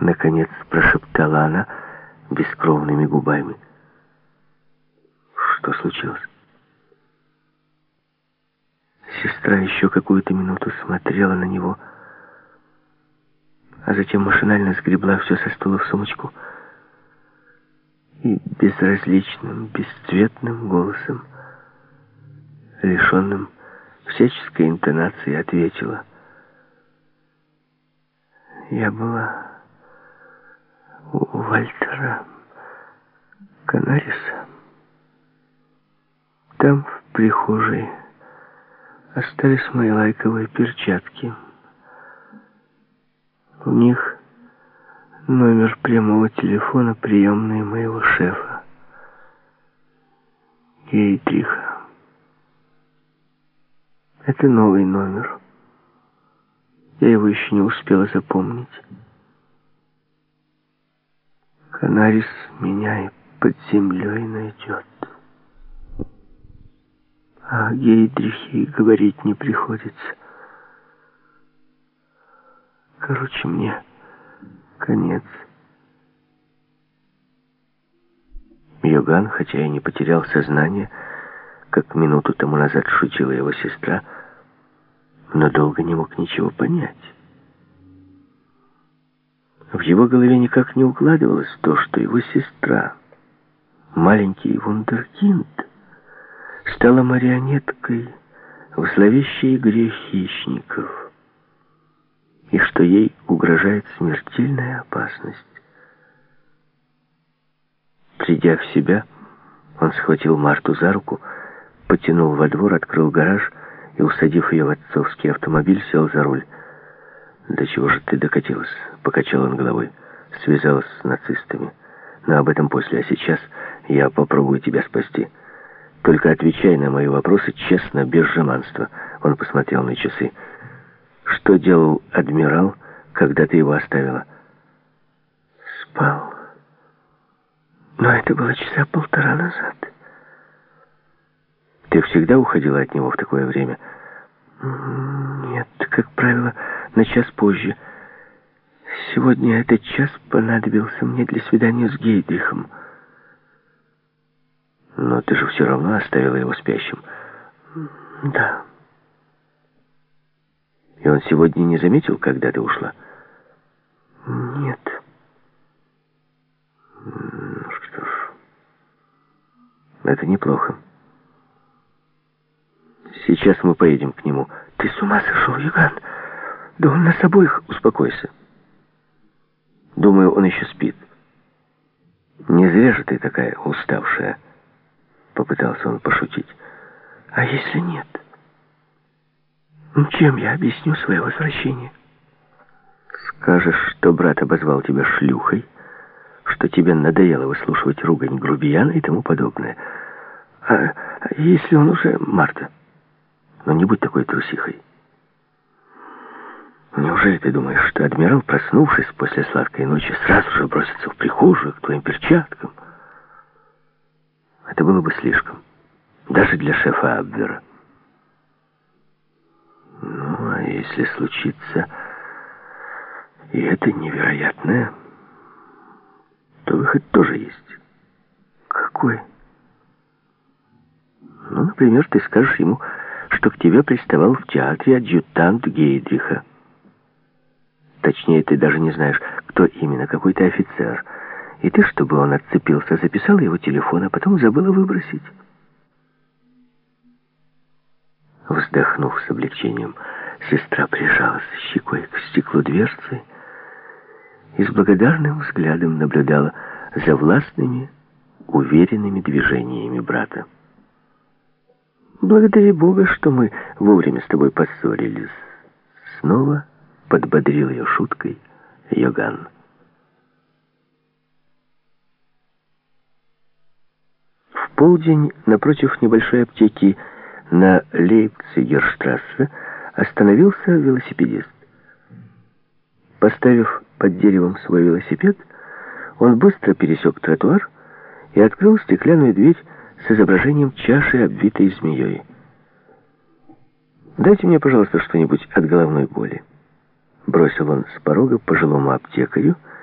наконец прошептала она бескровными губами. Что случилось? Сестра еще какую-то минуту смотрела на него, а затем машинально сгребла все со стула в сумочку и безразличным, бесцветным голосом, лишенным всяческой интонации, ответила: «Я была у Вальтера Канариса. Там, в прихожей, остались мои лайковые перчатки. У них номер прямого телефона приемной моего шефа, Гейдриха. Это новый номер. Я его еще не успела запомнить. Канарис меня и под землей найдет. А о Гейдрихе говорить не приходится. Короче, мне конец». Йоган, хотя и не потерял сознание, как минуту тому назад шутила его сестра, но долго не мог ничего понять. В его голове никак не укладывалось то, что его сестра, маленький вундеркинд, стала марионеткой в зловещей игре хищников, и что ей угрожает смертельная опасность. Придя в себя, он схватил Марту за руку, потянул во двор, открыл гараж и, усадив ее в отцовский автомобиль, сел за руль. «До чего же ты докатилась?» — покачал он головой. «Связалась с нацистами. Но об этом после, а сейчас я попробую тебя спасти. Только отвечай на мои вопросы честно, без жеманства». Он посмотрел на часы. «Что делал адмирал, когда ты его оставила?» «Спал. Но это было часа полтора назад». «Ты всегда уходила от него в такое время?» «Нет, как правило, на час позже. Сегодня этот час понадобился мне для свидания с Гейдрихом». «Но ты же все равно оставила его спящим». «Да». «И он сегодня не заметил, когда ты ушла?» «Нет». «Ну что ж, это неплохо. Сейчас мы поедем к нему». «Ты с ума сошел, Йоган? Да он нас обоих...» «Успокойся. Думаю, он еще спит. Не зря же ты такая уставшая», — попытался он пошутить. «А если нет? Чем я объясню свое возвращение?» «Скажешь, что брат обозвал тебя шлюхой, что тебе надоело выслушивать ругань грубияна и тому подобное. А если он уже...» «Марта, но не будь такой трусихой. Неужели ты думаешь, что адмирал, проснувшись после сладкой ночи, сразу же бросится в прихожую к твоим перчаткам? Это было бы слишком, даже для шефа Абвера. Ну, а если случится и это невероятное, то выход тоже есть». «Какой?» «Ну, например, ты скажешь ему, что к тебе приставал в театре адъютант Гейдриха. Точнее, ты даже не знаешь, кто именно, какой-то офицер. И ты, чтобы он отцепился, записала его телефон, а потом забыла выбросить». Вздохнув с облегчением, сестра прижалась щекой к стеклу дверцы и с благодарным взглядом наблюдала за властными, уверенными движениями брата. «Благодари Бога, что мы вовремя с тобой поссорились», — снова подбодрил ее шуткой Йоган. В полдень напротив небольшой аптеки на Лейпцигерштрассе остановился велосипедист. Поставив под деревом свой велосипед, он быстро пересек тротуар и открыл стеклянную дверь с изображением чаши, обвитой змеей. «Дайте мне, пожалуйста, что-нибудь от головной боли», — бросил он с порога пожилому аптекарю,